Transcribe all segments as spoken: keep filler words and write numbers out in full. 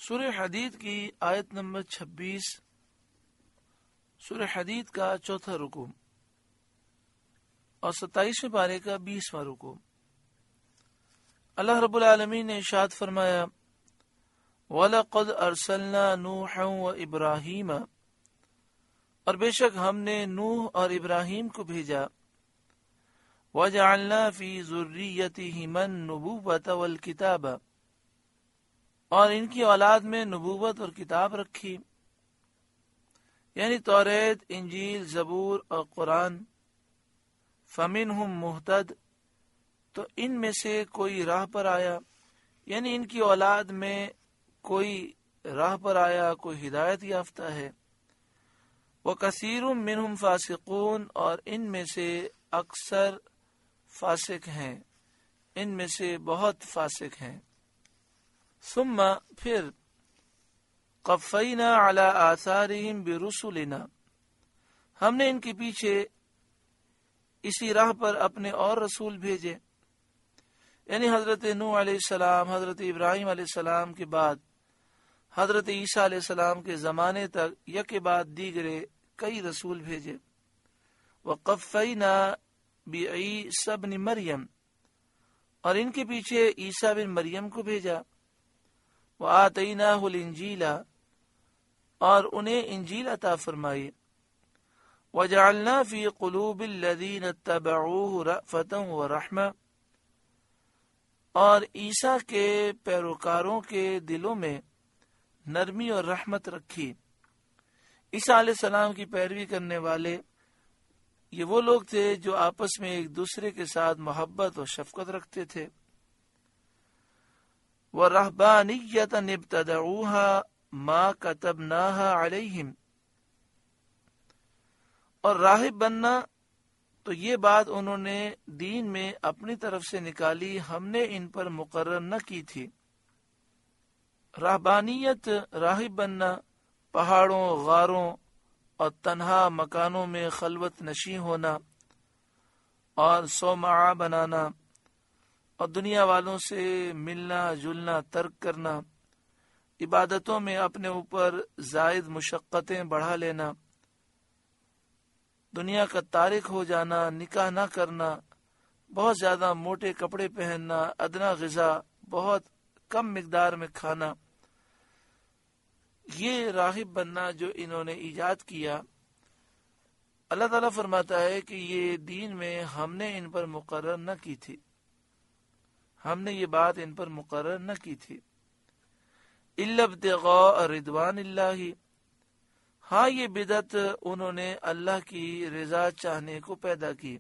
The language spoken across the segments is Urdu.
سورہ حدید کی آیت نمبر چھبیس، سورہ حدید کا چوتھا رکوع اور ستائیسویں پارے کا بیسواں رکوع۔ اللہ رب العالمین نے ارشاد فرمایا، وَلَقَدْ أَرْسَلْنَا نُوحًا وَإِبْرَاهِيمَ، اور بے شک ہم نے نوح اور ابراہیم کو بھیجا، وَجَعَلْنَا فِي ذُرِّيَّتِهِمَا النُّبُوَّةَ وَالْكِتَابَ، اور ان کی اولاد میں نبوت اور کتاب رکھی، یعنی توریت، انجیل، زبور اور قرآن۔ فَمِنْهُمْ مُهْتَدٍ، تو ان میں سے کوئی راہ پر آیا، یعنی ان کی اولاد میں کوئی راہ پر آیا، کوئی ہدایت یافتہ ہے۔ وَكَثِيرٌ مِّنْهُمْ فَاسِقُونَ، اور ان میں سے اکثر فاسق ہیں، ان میں سے بہت فاسق ہیں۔ ثم پھر قفینا علی آثارہم برسلنا، ہم نے ان کے پیچھے اسی راہ پر اپنے اور رسول بھیجے، یعنی حضرت نوح علیہ السلام، حضرت ابراہیم علیہ السلام کے بعد حضرت عیسیٰ علیہ السلام کے زمانے تک یک بعد دیگرے کئی رسول بھیجے۔ وقفینا بعیسی ابن مریم، اور ان کے پیچھے عیسیٰ بن مریم کو بھیجا۔ وآتیناہ الانجیل، اور انہیں انجیل عطا فرمائی۔ وجعلنا فی قلوب الذین اتبعوہ رأفۃ ورحمۃ، اور عیسیٰ کے پیروکاروں کے دلوں میں نرمی اور رحمت رکھی۔ عیسیٰ علیہ السلام کی پیروی کرنے والے یہ وہ لوگ تھے جو آپس میں ایک دوسرے کے ساتھ محبت اور شفقت رکھتے تھے۔ وَرَهْبَانِيَّةً ابْتَدَعُوهَا مَا كَتَبْنَاهَا عَلَيْهِمْ، اور راہب بننا تو یہ بات انہوں نے دین میں اپنی طرف سے نکالی، ہم نے ان پر مقرر نہ کی تھی۔ رہبانیت، راہب بننا، پہاڑوں، غاروں اور تنہا مکانوں میں خلوت نشین ہونا اور صومعہ بنانا اور دنیا والوں سے ملنا جلنا ترک کرنا، عبادتوں میں اپنے اوپر زائد مشقتیں بڑھا لینا، دنیا کا تارک ہو جانا، نکاح نہ کرنا، بہت زیادہ موٹے کپڑے پہننا، ادنا غذا بہت کم مقدار میں کھانا، یہ راہب بننا جو انہوں نے ایجاد کیا، اللہ تعالیٰ فرماتا ہے کہ یہ دین میں ہم نے ان پر مقرر نہ کی تھی، ہم نے یہ بات ان پر مقرر نہ کی تھی۔ الا ابتغاء رضوان اللہ، ہاں یہ بدعت انہوں نے اللہ کی رضا چاہنے کو پیدا کی۔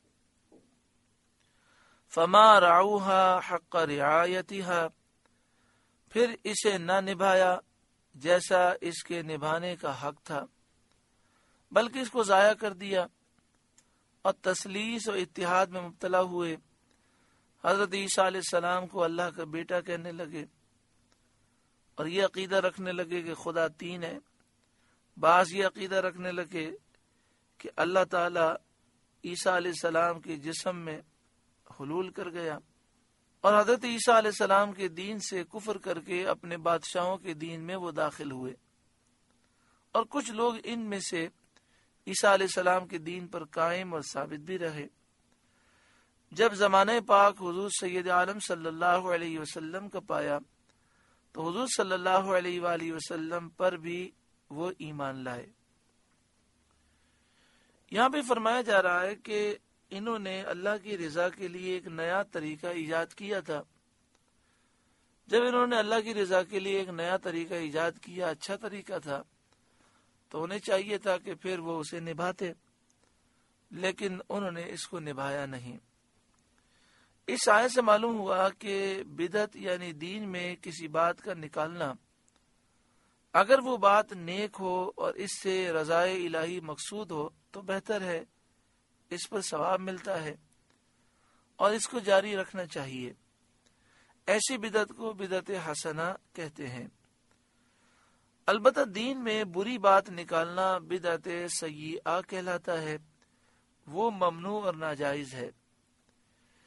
فما رعوها حق رعایتها، پھر اسے نہ نبھایا جیسا اس کے نبھانے کا حق تھا، بلکہ اس کو ضائع کر دیا اور تثلیث و اتحاد میں مبتلا ہوئے۔ حضرت عیسیٰ علیہ السلام کو اللہ کا بیٹا کہنے لگے اور یہ عقیدہ رکھنے لگے کہ خدا تین ہے۔ بعض یہ عقیدہ رکھنے لگے کہ اللہ تعالی عیسیٰ علیہ السلام کے جسم میں حلول کر گیا، اور حضرت عیسیٰ علیہ السلام کے دین سے کفر کر کے اپنے بادشاہوں کے دین میں وہ داخل ہوئے، اور کچھ لوگ ان میں سے عیسیٰ علیہ السلام کے دین پر قائم اور ثابت بھی رہے۔ جب زمانہ پاک حضور سید عالم صلی اللہ علیہ وسلم کا پایا تو حضور صلی اللہ علیہ وآلہ وسلم پر بھی وہ ایمان لائے۔ یہاں پہ فرمایا جا رہا ہے کہ انہوں نے اللہ کی رضا کے لیے ایک نیا طریقہ ایجاد کیا تھا۔ جب انہوں نے اللہ کی رضا کے لیے ایک نیا طریقہ ایجاد کیا، اچھا طریقہ تھا، تو انہیں چاہیے تھا کہ پھر وہ اسے نبھاتے، لیکن انہوں نے اس کو نبھایا نہیں۔ اس آیت سے معلوم ہوا کہ بدعت یعنی دین میں کسی بات کا نکالنا، اگر وہ بات نیک ہو اور اس سے رضائے الہی مقصود ہو تو بہتر ہے، اس پر ثواب ملتا ہے اور اس کو جاری رکھنا چاہیے۔ ایسی بدعت کو بدعت حسنہ کہتے ہیں۔ البتہ دین میں بری بات نکالنا بدعت سیئہ کہلاتا ہے، وہ ممنوع اور ناجائز ہے۔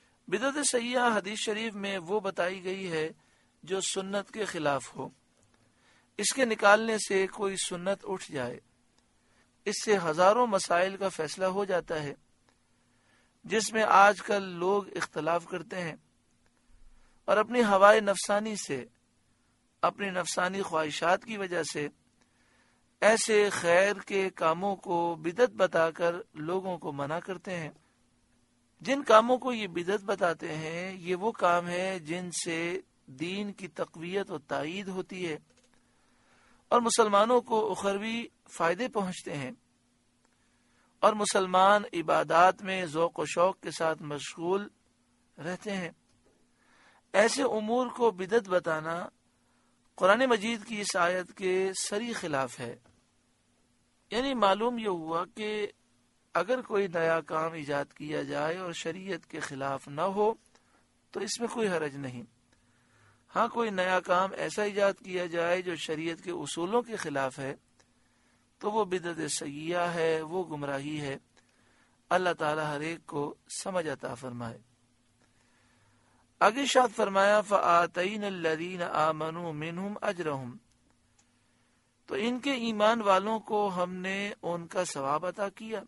بدعت سیئہ حدیث شریف میں وہ بتائی گئی ہے جو سنت کے خلاف ہو، اس کے نکالنے سے کوئی سنت اٹھ جائے، اس سے ہزاروں مسائل کا فیصلہ ہو جاتا ہے جس میں آج کل لوگ اختلاف کرتے ہیں، اور اپنی ہوائے نفسانی سے، اپنی نفسانی خواہشات کی وجہ سے ایسے خیر کے کاموں کو بدعت بتا کر لوگوں کو منع کرتے ہیں۔ جن کاموں کو یہ بدعت بتاتے ہیں یہ وہ کام ہے جن سے دین کی تقویت و تائید ہوتی ہے اور مسلمانوں کو اخروی فائدے پہنچتے ہیں، اور مسلمان عبادات میں ذوق و شوق کے ساتھ مشغول رہتے ہیں۔ ایسے امور کو بدعت بتانا قرآن مجید کی اس آیت کے سری خلاف ہے۔ یعنی معلوم یہ ہوا کہ اگر کوئی نیا کام ایجاد کیا جائے اور شریعت کے خلاف نہ ہو تو اس میں کوئی حرج نہیں۔ ہاں کوئی نیا کام ایسا ایجاد کیا جائے جو شریعت کے اصولوں کے خلاف ہے تو وہ بدعت سیئہ ہے، وہ گمراہی ہے۔ اللہ تعالی ہر ایک کو سمجھ عطا فرمائے۔ آگے ارشاد فرمایا فَآتَيْنَا الَّذِينَ آمَنُوا مِنْهُمْ أَجْرَهُمْ، تو ان کے ایمان والوں کو ہم نے ان کا ثواب عطا کیا،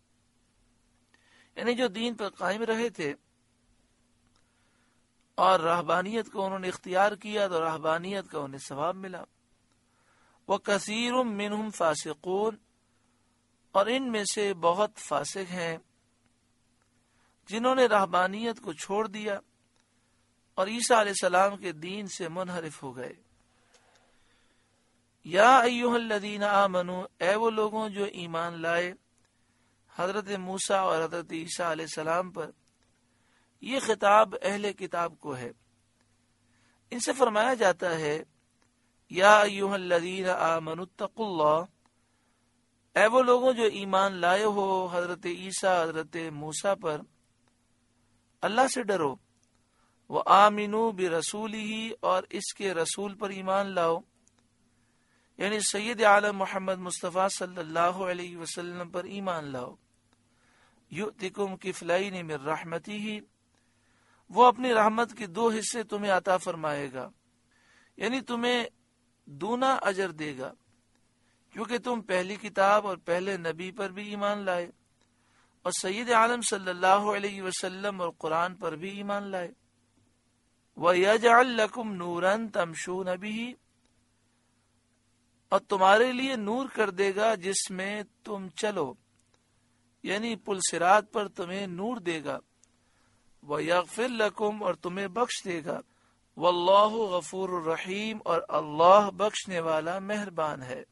یعنی جو دین پر قائم رہے تھے اور رہبانیت کو انہوں نے اختیار کیا تو رہبانیت کا انہیں ثواب ملا۔ وَكَثِيرٌ مِّنْهُمْ فَاسِقُونَ، اور ان میں سے بہت فاسق ہیں جنہوں نے رہبانیت کو چھوڑ دیا اور عیسیٰ علیہ السلام کے دین سے منحرف ہو گئے۔ یا ایھا الذین آمنوا، اے وہ لوگوں جو ایمان لائے حضرت موسیٰ اور حضرت عیسیٰ علیہ السلام پر۔ یہ خطاب اہل کتاب کو ہے۔ ان سے فرمایا جاتا ہے یا ایھا الذین آمنوا اتقوا اللہ، اے وہ لوگوں جو ایمان لائے ہو حضرت عیسیٰ حضرت موسیٰ پر، اللہ سے ڈرو۔ وآمنوا برسولہ، اور اس کے رسول پر ایمان لاؤ، یعنی سید عالم محمد مصطفیٰ صلی اللہ علیہ وسلم پر ایمان لاؤ۔ یؤتکم کفلین من رحمتہ، وہ اپنی رحمت کے دو حصے تمہیں عطا فرمائے گا، یعنی تمہیں دونا اجر دے گا، کیونکہ تم پہلی کتاب اور پہلے نبی پر بھی ایمان لائے اور سید عالم صلی اللہ علیہ وسلم اور قرآن پر بھی ایمان لائے۔ وَيَجْعَلْ لَكُمْ نُورًا تَمْشُونَ بِهِ، اور تمہارے لیے نور کر دے گا جس میں تم چلو، یعنی پل صراط پر تمہیں نور دے گا۔ وَيَغْفِرْ لَكُمْ، اور تمہیں بخش دے گا۔ وَاللَّهُ غَفُورٌ رَحِيمٌ، اور اللہ بخشنے والا مہربان ہے۔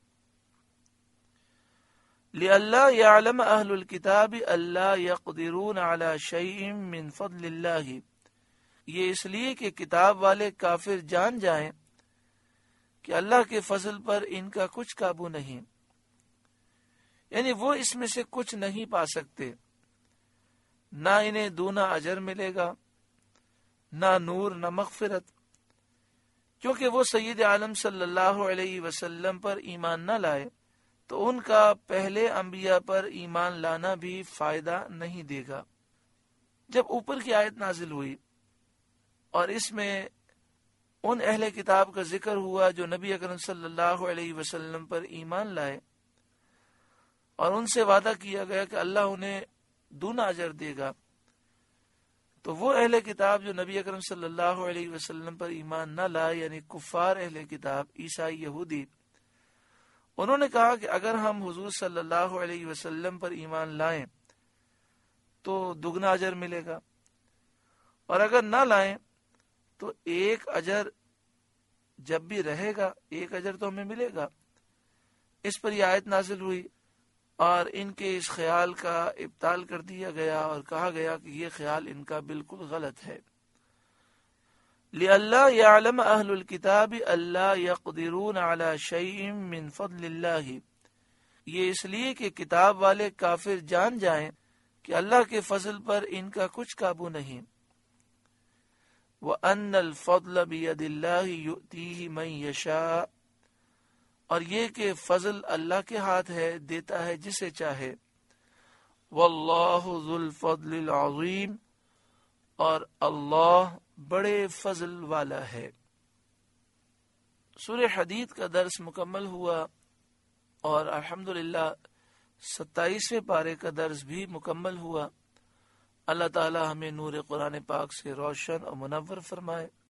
لِأَلَّا يَعْلَمَ أَهْلُ الْكِتَابِ أَلَّا يَقْدِرُونَ عَلَى شَيْءٍ مِّن فَضْلِ اللَّهِ، یہ اس لیے کہ کتاب والے کافر جان جائیں کہ اللہ کے فضل پر ان کا کچھ قابو نہیں، یعنی وہ اس میں سے کچھ نہیں پا سکتے، نہ انہیں دونا اجر ملے گا، نہ نور نہ مغفرت، کیونکہ وہ سید عالم صلی اللہ علیہ وسلم پر ایمان نہ لائے تو ان کا پہلے انبیاء پر ایمان لانا بھی فائدہ نہیں دے گا۔ جب اوپر کی آیت نازل ہوئی اور اس میں ان اہل کتاب کا ذکر ہوا جو نبی اکرم صلی اللہ علیہ وسلم پر ایمان لائے اور ان سے وعدہ کیا گیا کہ اللہ انہیں دونا اجر دے گا، تو وہ اہل کتاب جو نبی اکرم صلی اللہ علیہ وسلم پر ایمان نہ لائے، یعنی کفار اہل کتاب عیسائی یہودی، انہوں نے کہا کہ اگر ہم حضور صلی اللہ علیہ وسلم پر ایمان لائیں تو دگنا اجر ملے گا، اور اگر نہ لائیں تو ایک اجر جب بھی رہے گا ایک اجر تو ہمیں ملے گا۔ اس پر یہ آیت نازل ہوئی اور ان کے اس خیال کا ابطال کر دیا گیا اور کہا گیا کہ یہ خیال ان کا بالکل غلط ہے۔ لِأَلَّا يَعْلَمَ أَهْلُ الْكِتَابِ أَلَّا يَقْدِرُونَ عَلَى شَيْءٍ مِّن فَضْلِ اللَّهِ، یہ اس لیے کہ کتاب والے کافر جان جائیں کہ اللہ کے فضل پر ان کا کچھ قابو نہیں۔ وَأَنَّ الْفَضْلَ بِيَدِ اللَّهِ يُؤْتِيهِ مَن يَشَاءُ، اور یہ کہ فضل اللہ کے ہاتھ ہے، دیتا ہے جسے چاہے۔ وَاللَّهُ ذُو الْفَضْلِ الْعَظِيمِ، اور اللہ بڑے فضل والا ہے۔ سورہ حدید کا درس مکمل ہوا اور الحمدللہ ستائیسویں پارے کا درس بھی مکمل ہوا۔ اللہ تعالی ہمیں نور قرآن پاک سے روشن اور منور فرمائے۔